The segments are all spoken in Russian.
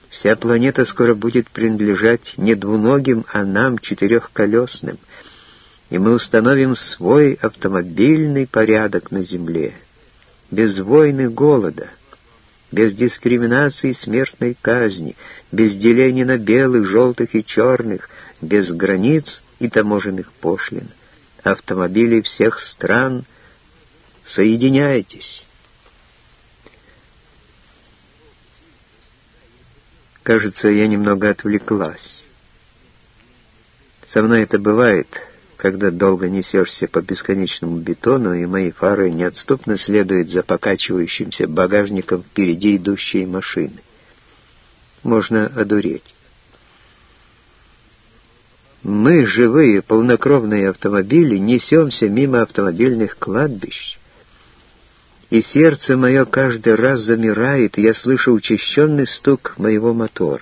Вся планета скоро будет принадлежать не двуногим, а нам, четырехколесным, и мы установим свой автомобильный порядок на Земле, без войн и голода, без дискриминации и смертной казни, без деления на белых, желтых и черных, без границ и таможенных пошлин. Автомобили всех стран, соединяйтесь. Кажется, я немного отвлеклась. Со мной это бывает, когда долго несешься по бесконечному бетону, и мои фары неотступно следуют за покачивающимся багажником впереди идущей машины. Можно одуреть. Мы, живые, полнокровные автомобили, несемся мимо автомобильных кладбищ, и сердце мое каждый раз замирает, и я слышу учащенный стук моего мотора.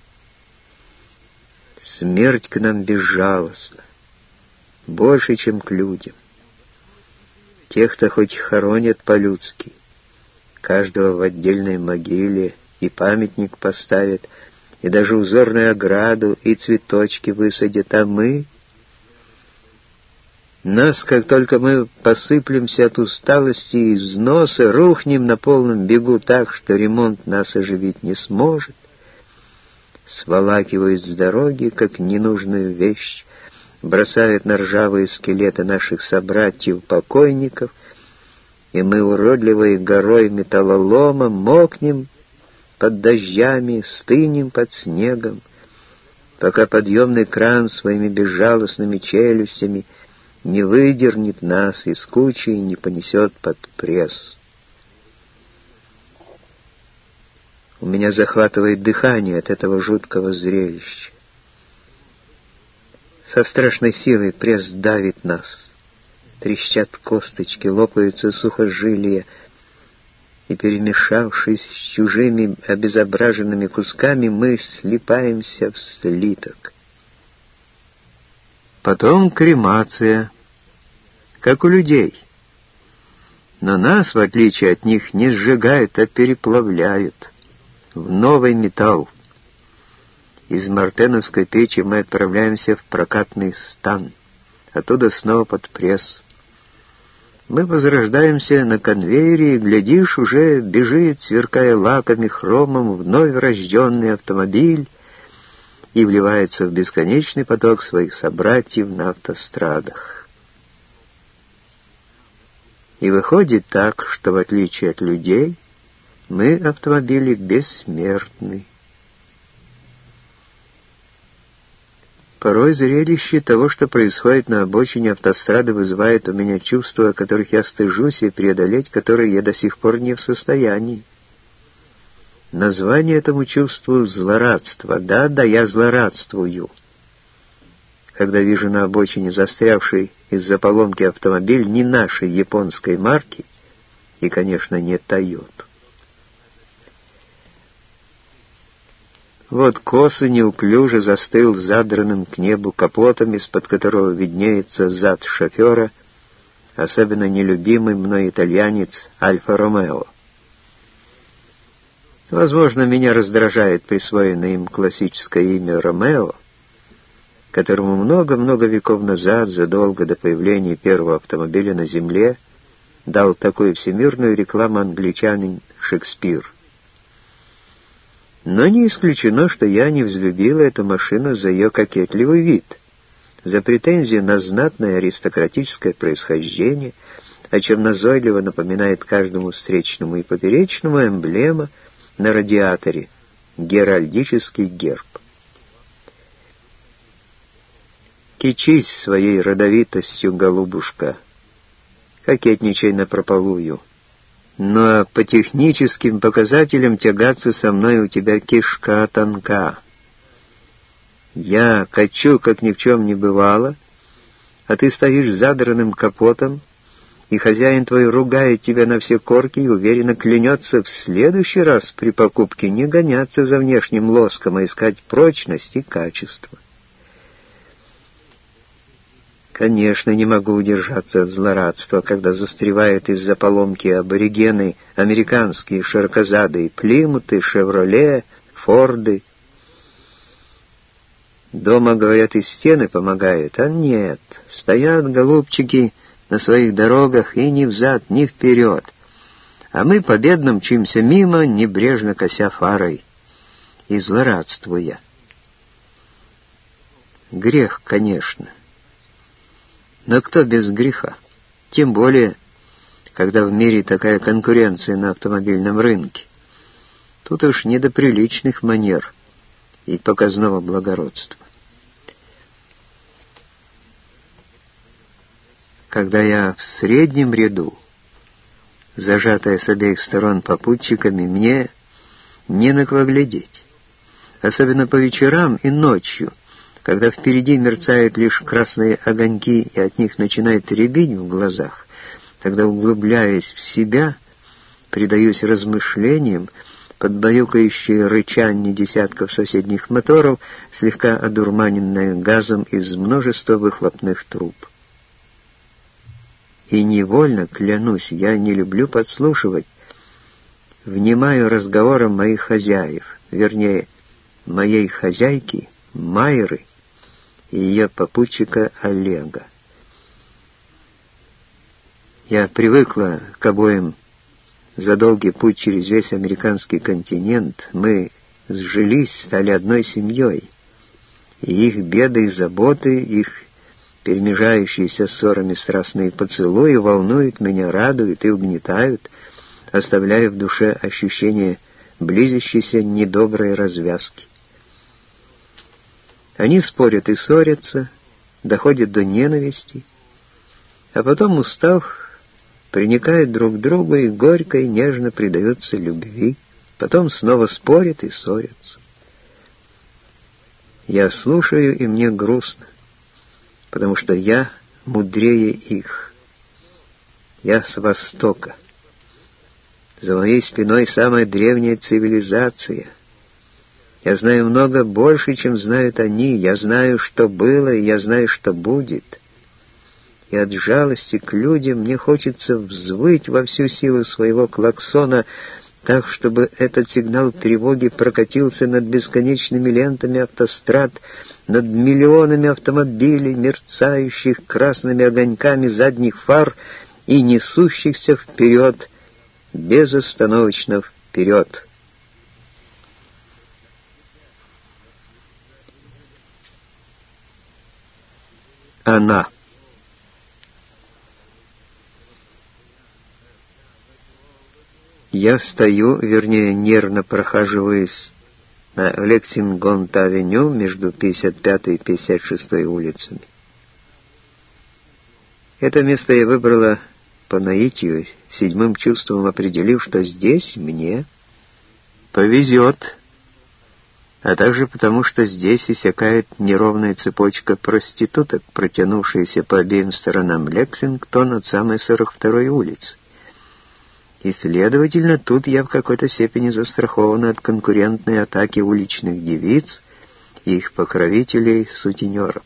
Смерть к нам безжалостна, больше, чем к людям. Тех-то хоть хоронят по-людски, каждого в отдельной могиле, и памятник поставят, и даже узорную ограду, и цветочки высадят, а мы... Нас, как только мы посыплемся от усталости и износа, рухнем на полном бегу так, что ремонт нас оживить не сможет, сволакивают с дороги, как ненужную вещь, бросают на ржавые скелеты наших собратьев-покойников, и мы уродливой горой металлолома мокнем под дождями, стынем под снегом, пока подъемный кран своими безжалостными челюстями не выдернет нас из кучи и не понесет под пресс. У меня захватывает дыхание от этого жуткого зрелища. Со страшной силой пресс давит нас. Трещат косточки, лопаются сухожилия, и, перемешавшись с чужими обезображенными кусками, мы слипаемся в слиток. Потом кремация, как у людей. Но нас, в отличие от них, не сжигают, а переплавляют в новый металл. Из мартеновской печи мы отправляемся в прокатный стан, оттуда снова под пресс. Мы возрождаемся на конвейере, и, глядишь, уже бежит, сверкая лаком и хромом, вновь рожденный автомобиль и вливается в бесконечный поток своих собратьев на автострадах. И выходит так, что, в отличие от людей, мы, автомобили, бессмертны. Порой зрелище того, что происходит на обочине автострады, вызывает у меня чувства, которых я стыжусь, и преодолеть которые я до сих пор не в состоянии. Название этому чувству — злорадство. Да, я злорадствую. Когда вижу на обочине застрявший из-за поломки автомобиль не нашей японской марки и, конечно, не Тойоту. Вот косо неуклюже застыл задранным к небу капотом, из-под которого виднеется зад шофера, особенно нелюбимый мной итальянец Альфа-Ромео. Возможно, меня раздражает присвоенное им классическое имя Ромео, которому много-много веков назад, задолго до появления первого автомобиля на Земле, дал такую всемирную рекламу англичанин Шекспир. Но не исключено, что я не взлюбила эту машину за ее кокетливый вид, за претензию на знатное аристократическое происхождение, о чем назойливо напоминает каждому встречному и поперечному эмблема на радиаторе, геральдический герб. Кичись своей родовитостью, голубушка, кокетничай напропалую. Но по техническим показателям тягаться со мной у тебя кишка тонка. Я качу, как ни в чем не бывало, а ты стоишь с задранным капотом, и хозяин твой ругает тебя на все корки и уверенно клянется в следующий раз при покупке не гоняться за внешним лоском, а искать прочность и качество. Конечно, не могу удержаться от злорадства, когда застревают из-за поломки аборигены, американские широкозадые Плимуты, Шевроле, Форды. Дома, говорят, и стены помогают, а нет. Стоят голубчики на своих дорогах и ни взад, ни вперед. А мы победно мчимся мимо, небрежно кося фарой и злорадствуя. Грех, конечно. Но кто без греха? Тем более, когда в мире такая конкуренция на автомобильном рынке. Тут уж не до приличных манер и показного благородства. Когда я в среднем ряду, зажатая с обеих сторон попутчиками, мне не на кого глядеть. Особенно по вечерам и ночью, когда впереди мерцают лишь красные огоньки и от них начинает рябить в глазах, тогда, углубляясь в себя, предаюсь размышлениям, под баюкающее рычание десятков соседних моторов, слегка одурманенное газом из множества выхлопных труб. И невольно, клянусь, я не люблю подслушивать, внимаю разговорам моих хозяев, вернее, моей хозяйки Майры и ее попутчика Олега. Я привыкла к обоим. За долгий путь через весь американский континент мы сжились, стали одной семьей, и их беды и заботы, их перемежающиеся ссорами страстные поцелуи волнуют меня, радуют и угнетают, оставляя в душе ощущение близящейся недоброй развязки. Они спорят и ссорятся, доходят до ненависти, а потом, устав, приникают друг к другу и горько и нежно предаются любви, потом снова спорят и ссорятся. Я слушаю, и мне грустно, потому что я мудрее их. Я с Востока. За моей спиной самая древняя цивилизация. Я знаю много больше, чем знают они. Я знаю, что было, и я знаю, что будет. И от жалости к людям мне хочется взвыть во всю силу своего клаксона, так, чтобы этот сигнал тревоги прокатился над бесконечными лентами автострад, над миллионами автомобилей, мерцающих красными огоньками задних фар и несущихся вперед, безостановочно вперед. Она. Я стою, вернее, нервно прохаживаюсь на Лексингон-авеню между 55-й и 56-й улицами. Это место я выбрала по наитию, седьмым чувством определив, что здесь мне повезет, а также потому, что здесь иссякает неровная цепочка проституток, протянувшаяся по обеим сторонам Лексингтона от самой 42-й улицы. И, следовательно, тут я в какой-то степени застрахована от конкурентной атаки уличных девиц и их покровителей-сутенеров.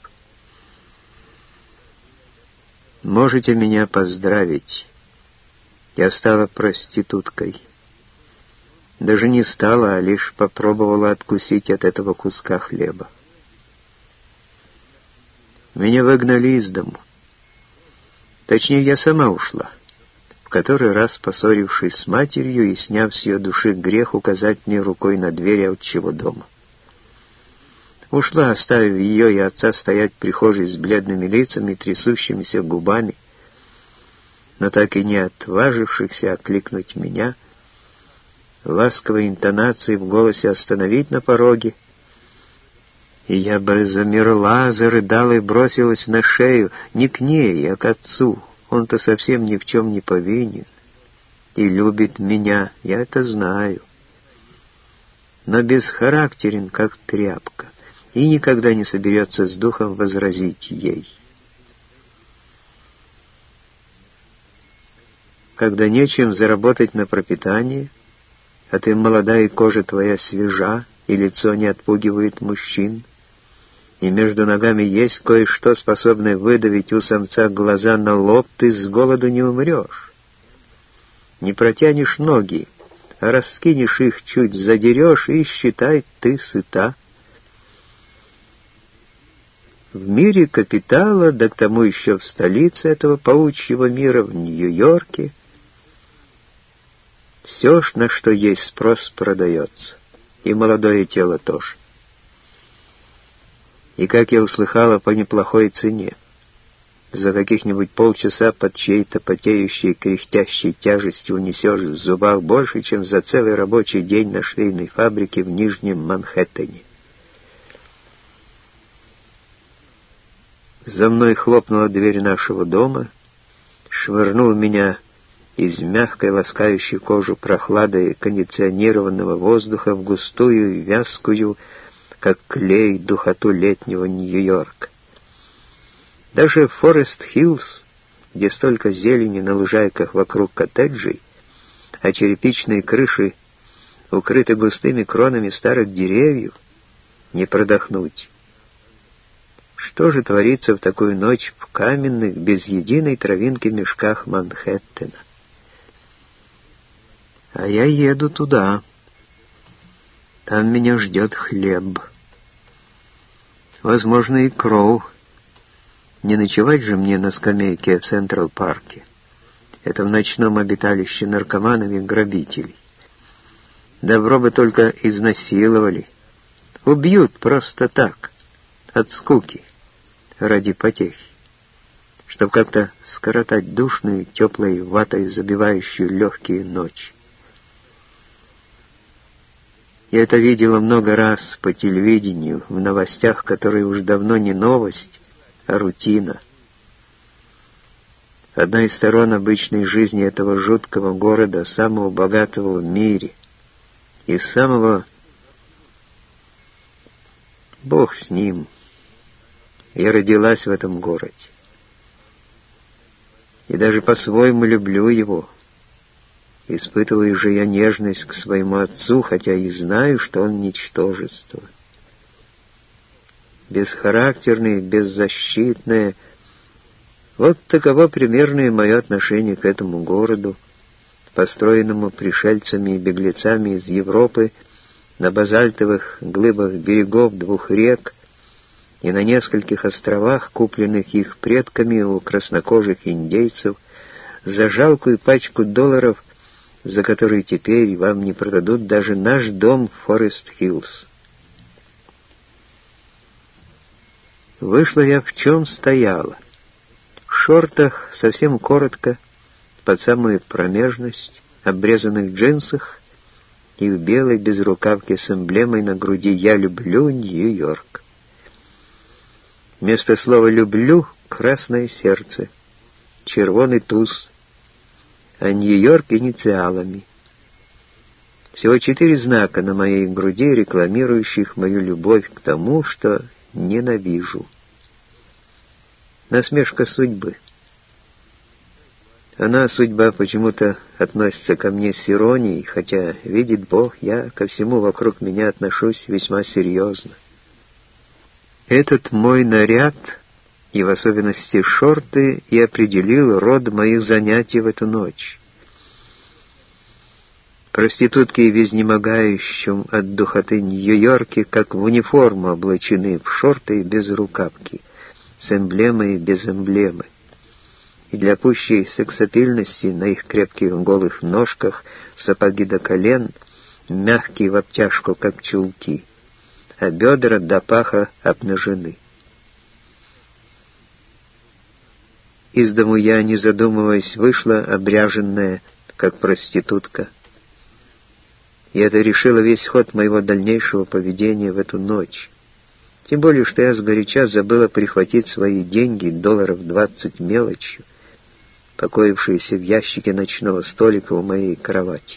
Можете меня поздравить. Я стала проституткой. Даже не стала, а лишь попробовала откусить от этого куска хлеба. Меня выгнали из дому. Точнее, я сама ушла, в который раз поссорившись с матерью и сняв с ее души грех указать мне рукой на дверь отчего дома. Ушла, оставив ее и отца стоять в прихожей с бледными лицами и трясущимися губами, но так и не отважившихся окликнуть меня, ласковой интонацией в голосе остановить на пороге, и я бы замерла, зарыдала и бросилась на шею, не к ней, а к отцу. Он-то совсем ни в чем не повинен и любит меня, я это знаю, но бесхарактерен, как тряпка, и никогда не соберется с духом возразить ей. Когда нечем заработать на пропитание, а ты молодая, и кожа твоя свежа, и лицо не отпугивает мужчин, и между ногами есть кое-что, способное выдавить у самца глаза на лоб, ты с голоду не умрешь. Не протянешь ноги, а раскинешь их, чуть задерешь, и, считай, ты сыта. В мире капитала, да к тому еще в столице этого паучьего мира, в Нью-Йорке, все, на что есть спрос, продается. И молодое тело тоже. И, как я услыхала, по неплохой цене. За каких-нибудь полчаса под чьей-то потеющей, кряхтящей тяжестью унесешь в зубах больше, чем за целый рабочий день на швейной фабрике в Нижнем Манхэттене. За мной хлопнула дверь нашего дома, швырнул меня из мягкой, ласкающей кожу прохладой кондиционированного воздуха в густую и вязкую, как клей, духоту летнего Нью-Йорка. Даже в Форест-Хиллз, где столько зелени на лужайках вокруг коттеджей, а черепичные крыши укрыты густыми кронами старых деревьев, не продохнуть. Что же творится в такую ночь в каменных, без единой травинки мешках Манхэттена? А я еду туда. Там меня ждет хлеб. Возможно, и Кроу. Не ночевать же мне на скамейке в Централ-парке. Это в ночном обиталище наркоманов и грабителей. Добро бы только изнасиловали. Убьют просто так, от скуки, ради потехи, чтобы как-то скоротать душную, теплой ватой забивающую легкие ночи. Я это видела много раз по телевидению, в новостях, которые уж давно не новость, а рутина. Одна из сторон обычной жизни этого жуткого города, самого богатого в мире, и самого... Бог с ним. Я родилась в этом городе. И даже по-своему люблю его. Испытываю же я нежность к своему отцу, хотя и знаю, что он ничтожество. Бесхарактерное, беззащитное. Вот таково примерное мое отношение к этому городу, построенному пришельцами и беглецами из Европы на базальтовых глыбах берегов двух рек и на нескольких островах, купленных их предками у краснокожих индейцев, за жалкую пачку долларов, за которые теперь вам не продадут даже наш дом в Форест-Хиллз. Вышла я в чем стояла. В шортах, совсем коротко, под самую промежность, обрезанных джинсах и в белой безрукавке с эмблемой на груди «Я люблю Нью-Йорк». Вместо слова «люблю» — красное сердце, червоный туз, а Нью-Йорк инициалами. Всего 4 знака на моей груди, рекламирующих мою любовь к тому, что ненавижу. Насмешка судьбы. Она, судьба, почему-то относится ко мне с иронией, хотя, видит Бог, я ко всему вокруг меня отношусь весьма серьезно. Этот мой наряд, и в особенности шорты, и определил род моих занятий в эту ночь. Проститутки в изнемогающем от духоты Нью-Йорке, как в униформу, облачены в шорты и без рукавки, с эмблемой и без эмблемы. И для пущей сексапильности на их крепких голых ножках сапоги до колен, мягкие в обтяжку, как чулки, а бедра до паха обнажены. Из дому я, не задумываясь, вышла, обряженная, как проститутка. И это решило весь ход моего дальнейшего поведения в эту ночь. Тем более, что я сгоряча забыла прихватить свои деньги, $20 мелочью, покоившиеся в ящике ночного столика у моей кровати.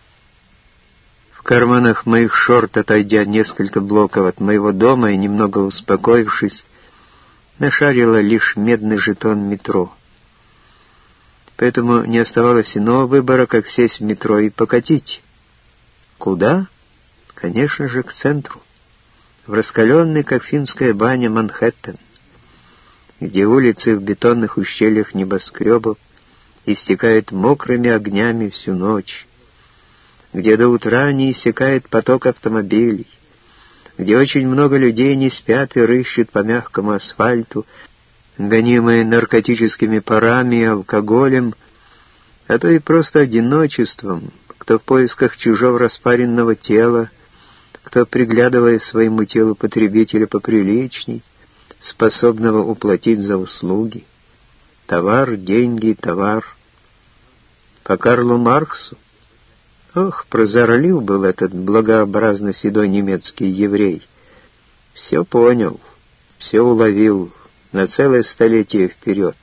В карманах моих шорт, отойдя несколько блоков от моего дома и немного успокоившись, нашарила лишь медный жетон метро. Поэтому не оставалось иного выбора, как сесть в метро и покатить. Куда? Конечно же, к центру. В раскаленный, как финская баня, Манхэттен, где улицы в бетонных ущельях небоскребов истекают мокрыми огнями всю ночь, где до утра не иссякает поток автомобилей, где очень много людей не спят и рыщут по мягкому асфальту, гонимые наркотическими парами и алкоголем, а то и просто одиночеством, кто в поисках чужого распаренного тела, кто, приглядывая своему телу потребителя поприличней, способного уплатить за услуги. Товар, деньги, товар. По Карлу Марксу. Ох, прозорлив был этот благообразно седой немецкий еврей. Все понял, все уловил на целое столетие вперед.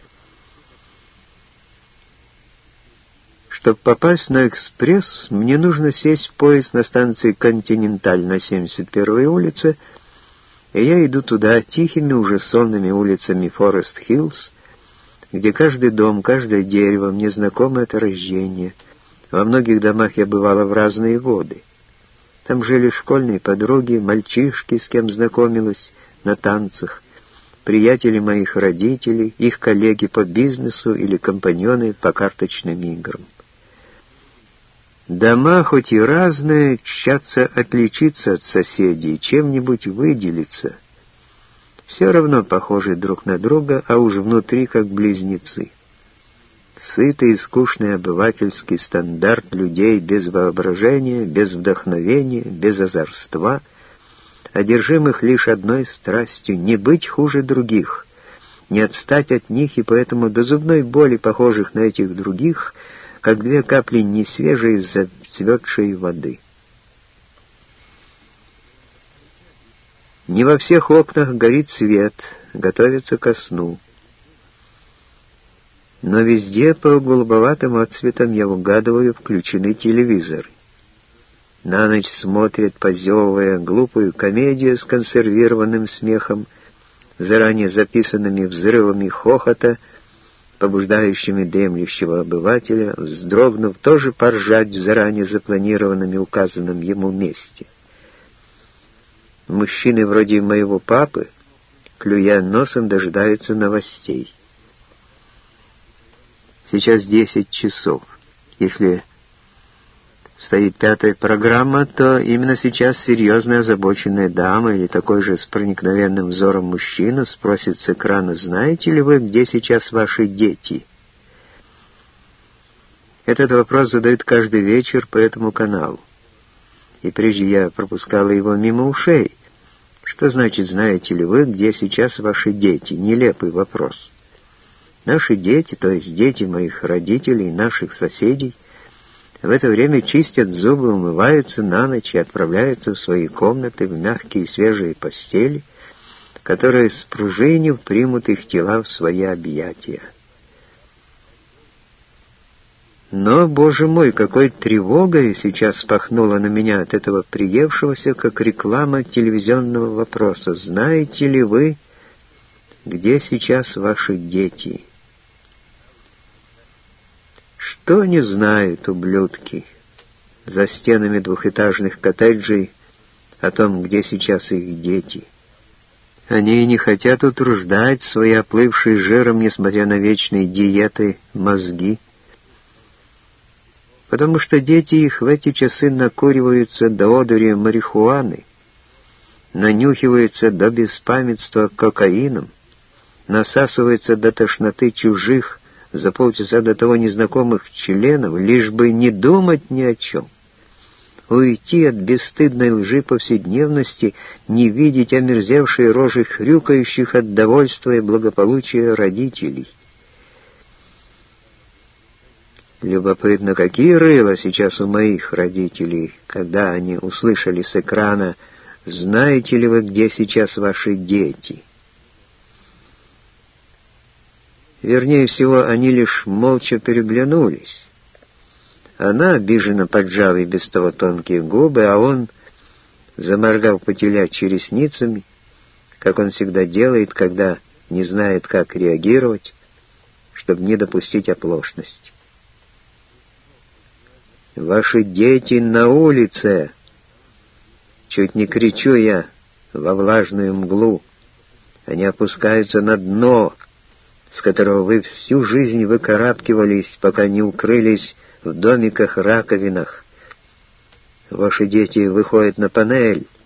Чтобы попасть на экспресс, мне нужно сесть в поезд на станции «Континенталь» на 71-й улице, и я иду туда тихими, уже сонными улицами Форест-Хиллз, где каждый дом, каждое дерево мне знакомо от рождения. Во многих домах я бывала в разные годы. Там жили школьные подруги, мальчишки, с кем знакомилась на танцах, приятели моих родителей, их коллеги по бизнесу или компаньоны по карточным играм. Дома, хоть и разные, тщатся отличиться от соседей, чем-нибудь выделиться. Все равно похожи друг на друга, а уж внутри как близнецы. Сытый и скучный обывательский стандарт людей без воображения, без вдохновения, без озорства, одержимых лишь одной страстью — не быть хуже других, не отстать от них и поэтому до зубной боли похожих на этих других, как две капли несвежей зацветшей воды. Не во всех окнах горит свет, готовится ко сну. Но везде по голубоватым отцветам я угадываю включены телевизоры. На ночь смотрят, позевывая, глупую комедию с консервированным смехом, заранее записанными взрывами хохота, побуждающими дремлющего обывателя, вздрогнув, тоже поржать в заранее запланированном и указанном ему месте. Мужчины вроде моего папы, клюя носом, дожидаются новостей. Сейчас 10 часов. Если стоит 5-я программа, то именно сейчас серьезная озабоченная дама или такой же с проникновенным взором мужчина спросит с экрана: «Знаете ли вы, где сейчас ваши дети?» Этот вопрос задают каждый вечер по этому каналу. И прежде я пропускала его мимо ушей. Что значит «знаете ли вы, где сейчас ваши дети»? Нелепый вопрос. Наши дети, то есть дети моих родителей, наших соседей, в это время чистят зубы, умываются на ночь и отправляются в свои комнаты, в мягкие свежие постели, которые, спружинив, примут их тела в свои объятия. Но, боже мой, какой тревогой сейчас пахнуло на меня от этого приевшегося, как реклама телевизионного вопроса: «Знаете ли вы, где сейчас ваши дети?» Что не знают ублюдки за стенами двухэтажных коттеджей о том, где сейчас их дети? Они не хотят утруждать свои оплывшие жиром, несмотря на вечные диеты, мозги, потому что дети их в эти часы накуриваются до одури марихуаны, нанюхиваются до беспамятства кокаином, насасываются до тошноты чужих, за полчаса до того незнакомых членов, лишь бы не думать ни о чем, уйти от бесстыдной лжи повседневности, не видеть омерзевшие рожи хрюкающих от довольства и благополучия родителей. Любопытно, какие рыла сейчас у моих родителей, когда они услышали с экрана: «Знаете ли вы, где сейчас ваши дети?» Вернее всего, они лишь молча переглянулись. Она обиженно поджала и без того тонкие губы, а он, заморгав по-телячьи ресницами, как он всегда делает, когда не знает, как реагировать, чтобы не допустить оплошности. «Ваши дети на улице!» Чуть не кричу я во влажную мглу. Они опускаются на дно, с которого вы всю жизнь выкарабкивались, пока не укрылись в домиках-раковинах, Ваши дети выходят на панель.